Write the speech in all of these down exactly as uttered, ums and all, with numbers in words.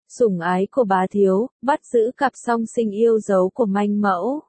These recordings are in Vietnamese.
Sủng ái của bá thiếu, bắt giữ cặp song sinh yêu dấu của manh mẫu.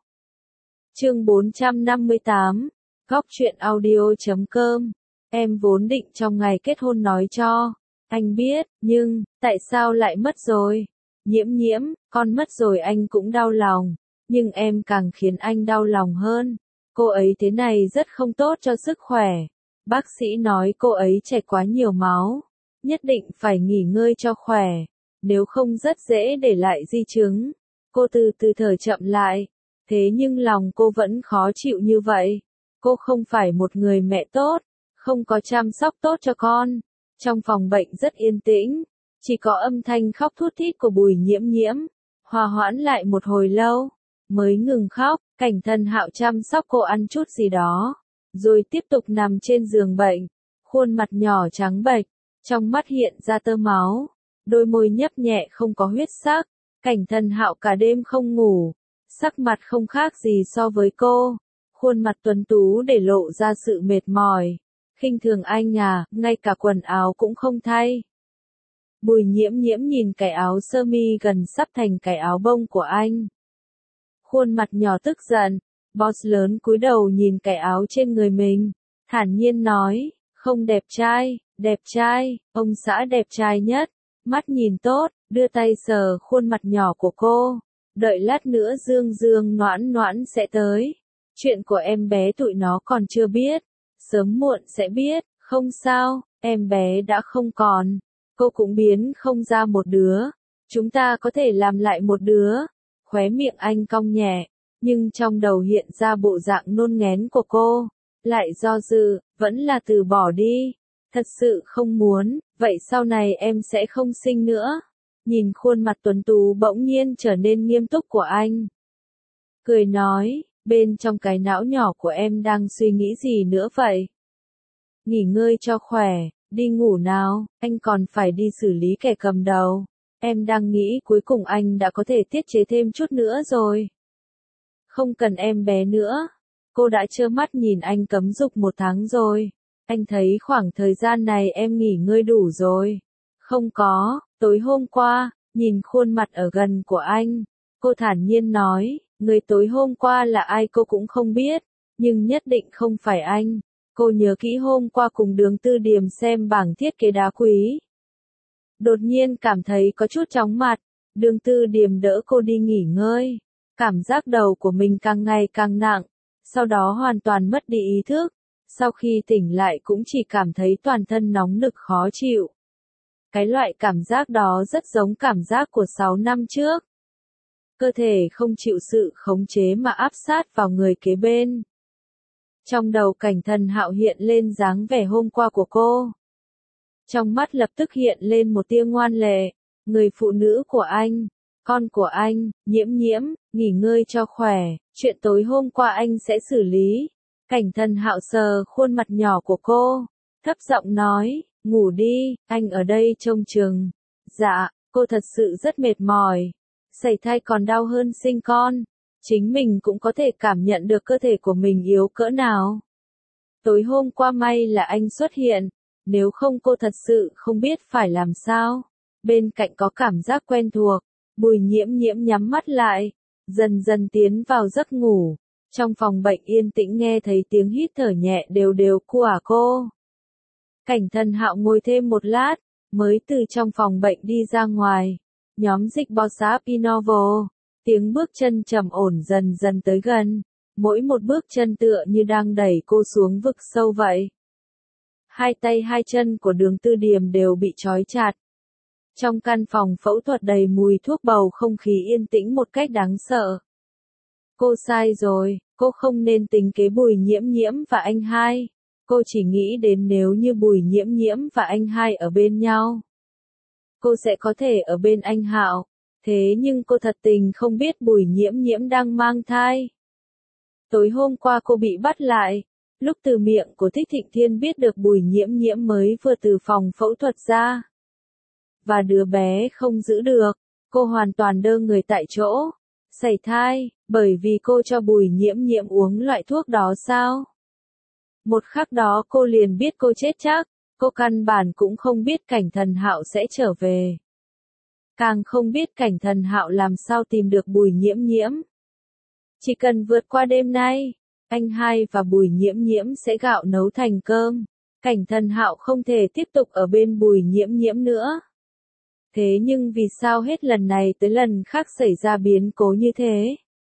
Chương bốn trăm năm mươi tám, góc truyện audio chấm com. Em vốn định trong ngày kết hôn nói cho anh biết, nhưng, tại sao lại mất rồi? Nhiễm nhiễm, con mất rồi anh cũng đau lòng, nhưng em càng khiến anh đau lòng hơn. Cô ấy thế này rất không tốt cho sức khỏe. Bác sĩ nói cô ấy chảy quá nhiều máu, nhất định phải nghỉ ngơi cho khỏe, nếu không rất dễ để lại di chứng. Cô từ từ thở chậm lại, thế nhưng lòng cô vẫn khó chịu như vậy. Cô không phải một người mẹ tốt, không có chăm sóc tốt cho con. Trong phòng bệnh rất yên tĩnh, chỉ có âm thanh khóc thút thít của Bùi Nhiễm Nhiễm. Hòa hoãn lại một hồi lâu, mới ngừng khóc. Cảnh Thần Hạo chăm sóc cô ăn chút gì đó, rồi tiếp tục nằm trên giường bệnh. Khuôn mặt nhỏ trắng bệch, trong mắt hiện ra tơ máu, đôi môi nhấp nhẹ không có huyết sắc. Cảnh Thần Hạo cả đêm không ngủ, sắc mặt không khác gì so với cô. Khuôn mặt tuấn tú để lộ ra sự mệt mỏi. Khinh thường anh à, ngay cả quần áo cũng không thay. Bùi Nhiễm Nhiễm nhìn cái áo sơ mi gần sắp thành cái áo bông của anh. Khuôn mặt nhỏ tức giận, boss lớn cúi đầu nhìn cái áo trên người mình, thản nhiên nói, không đẹp trai, đẹp trai, ông xã đẹp trai nhất, mắt nhìn tốt, đưa tay sờ khuôn mặt nhỏ của cô, đợi lát nữa Dương Dương Noãn Noãn sẽ tới. Chuyện của em bé tụi nó còn chưa biết, sớm muộn sẽ biết, không sao, em bé đã không còn, cô cũng biến không ra một đứa, chúng ta có thể làm lại một đứa. Khóe miệng anh cong nhẹ, nhưng trong đầu hiện ra bộ dạng nôn nghén của cô, lại do dự, vẫn là từ bỏ đi. Thật sự không muốn, vậy sau này em sẽ không sinh nữa. Nhìn khuôn mặt tuấn tú bỗng nhiên trở nên nghiêm túc của anh, cười nói, bên trong cái não nhỏ của em đang suy nghĩ gì nữa vậy? Nghỉ ngơi cho khỏe, đi ngủ nào, anh còn phải đi xử lý kẻ cầm đầu. Em đang nghĩ cuối cùng anh đã có thể tiết chế thêm chút nữa rồi. Không cần em bé nữa. Cô đã trơ mắt nhìn anh cấm dục một tháng rồi. Anh thấy khoảng thời gian này em nghỉ ngơi đủ rồi. Không có, tối hôm qua, nhìn khuôn mặt ở gần của anh, cô thản nhiên nói, người tối hôm qua là ai cô cũng không biết, nhưng nhất định không phải anh. Cô nhớ kỹ hôm qua cùng Đường Tư Điềm xem bảng thiết kế đá quý. Đột nhiên cảm thấy có chút chóng mặt, Đường Tư Điềm đỡ cô đi nghỉ ngơi. Cảm giác đầu của mình càng ngày càng nặng, sau đó hoàn toàn mất đi ý thức. Sau khi tỉnh lại cũng chỉ cảm thấy toàn thân nóng nực khó chịu. Cái loại cảm giác đó rất giống cảm giác của sáu năm trước. Cơ thể không chịu sự khống chế mà áp sát vào người kế bên. Trong đầu Cảnh Thần Hạo hiện lên dáng vẻ hôm qua của cô. Trong mắt lập tức hiện lên một tia ngoan lệ, người phụ nữ của anh, con của anh, Nhiễm Nhiễm, nghỉ ngơi cho khỏe, chuyện tối hôm qua anh sẽ xử lý. Cảnh Thần Hạo sờ khuôn mặt nhỏ của cô, thấp giọng nói, ngủ đi, anh ở đây trông chừng. Dạ, cô thật sự rất mệt mỏi, sảy thai còn đau hơn sinh con, chính mình cũng có thể cảm nhận được cơ thể của mình yếu cỡ nào. Tối hôm qua may là anh xuất hiện. Nếu không cô thật sự không biết phải làm sao. Bên cạnh có cảm giác quen thuộc, Bùi Nhiễm Nhiễm nhắm mắt lại, dần dần tiến vào giấc ngủ. Trong phòng bệnh yên tĩnh nghe thấy tiếng hít thở nhẹ đều đều của cô. Cảnh Thần Hạo ngồi thêm một lát, mới từ trong phòng bệnh đi ra ngoài. Nhóm dịch Bossap Innovo, tiếng bước chân trầm ổn dần dần tới gần. Mỗi một bước chân tựa như đang đẩy cô xuống vực sâu vậy. Hai tay hai chân của Đường Tư Điềm đều bị trói chặt. Trong căn phòng phẫu thuật đầy mùi thuốc bầu không khí yên tĩnh một cách đáng sợ. Cô sai rồi, cô không nên tính kế Bùi Nhiễm Nhiễm và anh hai. Cô chỉ nghĩ đến nếu như Bùi Nhiễm Nhiễm và anh hai ở bên nhau, cô sẽ có thể ở bên anh Hạo. Thế nhưng cô thật tình không biết Bùi Nhiễm Nhiễm đang mang thai. Tối hôm qua cô bị bắt lại. Lúc từ miệng của Thích Thịnh Thiên biết được Bùi Nhiễm Nhiễm mới vừa từ phòng phẫu thuật ra. Và đứa bé không giữ được, cô hoàn toàn đơ người tại chỗ. Sảy thai, bởi vì cô cho Bùi Nhiễm Nhiễm uống loại thuốc đó sao? Một khắc đó cô liền biết cô chết chắc, cô căn bản cũng không biết Cảnh Thần Hạo sẽ trở về. càng không biết Cảnh Thần Hạo làm sao tìm được Bùi Nhiễm Nhiễm. Chỉ cần vượt qua đêm nay, anh hai và Bùi Nhiễm Nhiễm sẽ gạo nấu thành cơm. Cảnh Thần Hạo không thể tiếp tục ở bên Bùi Nhiễm Nhiễm nữa. Thế nhưng vì sao hết lần này tới lần khác xảy ra biến cố như thế?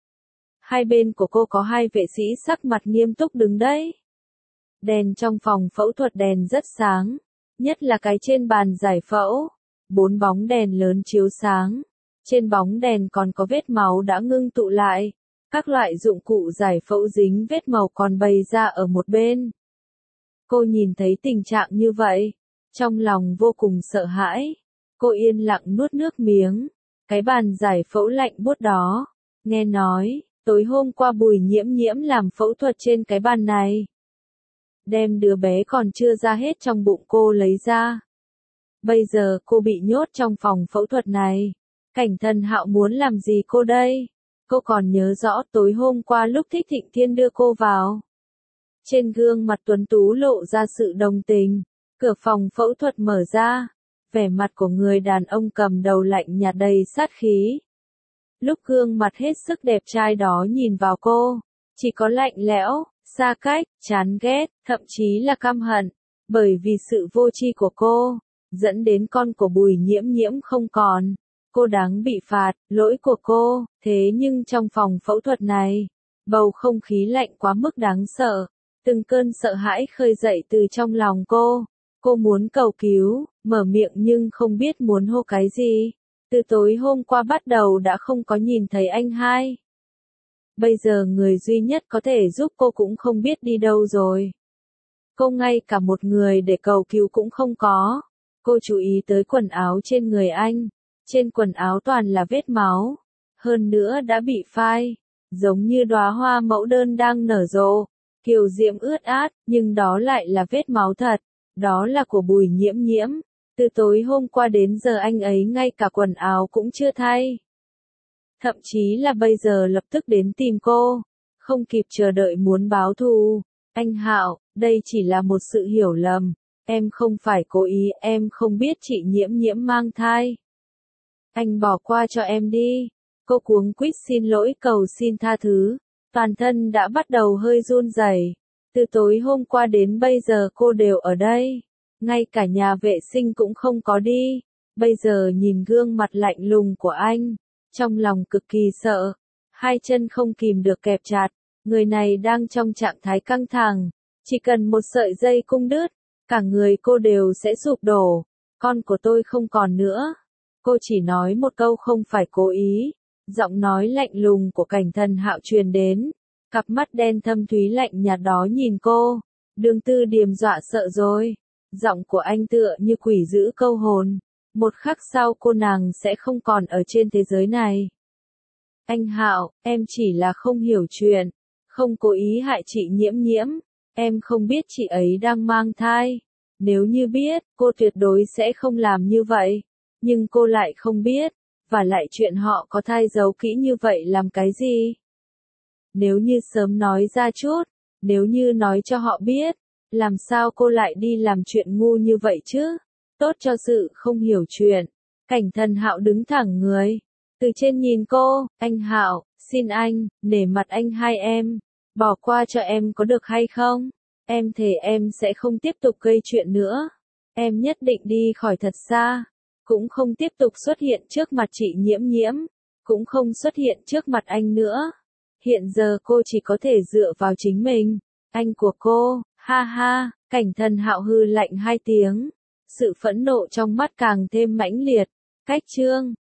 Hai bên của cô có hai vệ sĩ sắc mặt nghiêm túc đứng đấy. Đèn trong phòng phẫu thuật đèn rất sáng, nhất là cái trên bàn giải phẫu. Bốn bóng đèn lớn chiếu sáng. Trên bóng đèn còn có vết máu đã ngưng tụ lại. Các loại dụng cụ giải phẫu dính vết màu còn bày ra ở một bên. Cô nhìn thấy tình trạng như vậy, trong lòng vô cùng sợ hãi. Cô yên lặng nuốt nước miếng. Cái bàn giải phẫu lạnh buốt đó. Nghe nói, tối hôm qua Bùi Nhiễm Nhiễm làm phẫu thuật trên cái bàn này. Đem đứa bé còn chưa ra hết trong bụng cô lấy ra. Bây giờ cô bị nhốt trong phòng phẫu thuật này. Cảnh Thần Hạo muốn làm gì cô đây? Cô còn nhớ rõ tối hôm qua lúc Thích Thịnh Thiên đưa cô vào. Trên gương mặt tuấn tú lộ ra sự đồng tình. Cửa phòng phẫu thuật mở ra. Vẻ mặt của người đàn ông cầm đầu lạnh nhạt đầy sát khí. Lúc gương mặt hết sức đẹp trai đó nhìn vào cô, chỉ có lạnh lẽo, xa cách, chán ghét, thậm chí là căm hận. Bởi vì sự vô tri của cô, dẫn đến con của Bùi Nhiễm Nhiễm không còn. Cô đáng bị phạt, lỗi của cô. Thế nhưng trong phòng phẫu thuật này, bầu không khí lạnh quá mức đáng sợ. Từng cơn sợ hãi khơi dậy từ trong lòng cô. Cô muốn cầu cứu, mở miệng nhưng không biết muốn hô cái gì. Từ tối hôm qua bắt đầu đã không có nhìn thấy anh hai. Bây giờ người duy nhất có thể giúp cô cũng không biết đi đâu rồi. Cô ngay cả một người để cầu cứu cũng không có. Cô chú ý tới quần áo trên người anh. Trên quần áo toàn là vết máu. Hơn nữa đã bị phai. Giống như đóa hoa mẫu đơn đang nở rộ. Kiều diễm ướt át, nhưng đó lại là vết máu thật. Đó là của Bùi Nhiễm Nhiễm. Từ tối hôm qua đến giờ anh ấy ngay cả quần áo cũng chưa thay. Thậm chí là bây giờ lập tức đến tìm cô. Không kịp chờ đợi muốn báo thù. Anh Hạo, đây chỉ là một sự hiểu lầm. Em không phải cố ý, em không biết chị Nhiễm Nhiễm mang thai. Anh bỏ qua cho em đi. Cô cuống quýt xin lỗi cầu xin tha thứ. Toàn thân đã bắt đầu hơi run rẩy. Từ tối hôm qua đến bây giờ cô đều ở đây. Ngay cả nhà vệ sinh cũng không có đi. Bây giờ nhìn gương mặt lạnh lùng của anh. Trong lòng cực kỳ sợ. Hai chân không kìm được kẹp chặt. Người này đang trong trạng thái căng thẳng. Chỉ cần một sợi dây cung đứt. Cả người cô đều sẽ sụp đổ. Con của tôi không còn nữa. Cô chỉ nói một câu không phải cố ý. Giọng nói lạnh lùng của Cảnh Thần Hạo truyền đến. Cặp mắt đen thâm thúy lạnh nhạt đó nhìn cô. Đường Tư Điềm dọa sợ rồi. Giọng của anh tựa như quỷ giữ câu hồn. Một khắc sau cô nàng sẽ không còn ở trên thế giới này. Anh Hạo, em chỉ là không hiểu chuyện. Không cố ý hại chị Nhiễm Nhiễm. Em không biết chị ấy đang mang thai. Nếu như biết, cô tuyệt đối sẽ không làm như vậy. Nhưng cô lại không biết. Và lại chuyện họ có thai giấu kỹ như vậy làm cái gì? Nếu như sớm nói ra chút. Nếu như nói cho họ biết. Làm sao cô lại đi làm chuyện ngu như vậy chứ? Tốt cho sự không hiểu chuyện. Cảnh Thần Hạo đứng thẳng người. Từ trên nhìn cô, anh Hạo, xin anh, nể mặt anh hai em. Bỏ qua cho em có được hay không? Em thề em sẽ không tiếp tục gây chuyện nữa. Em nhất định đi khỏi thật xa. Cũng không tiếp tục xuất hiện trước mặt chị Nhiễm Nhiễm. Cũng không xuất hiện trước mặt anh nữa. Hiện giờ cô chỉ có thể dựa vào chính mình. Anh của cô, ha ha, Cảnh Thần Hạo hư lạnh hai tiếng. Sự phẫn nộ trong mắt càng thêm mãnh liệt. Cách chương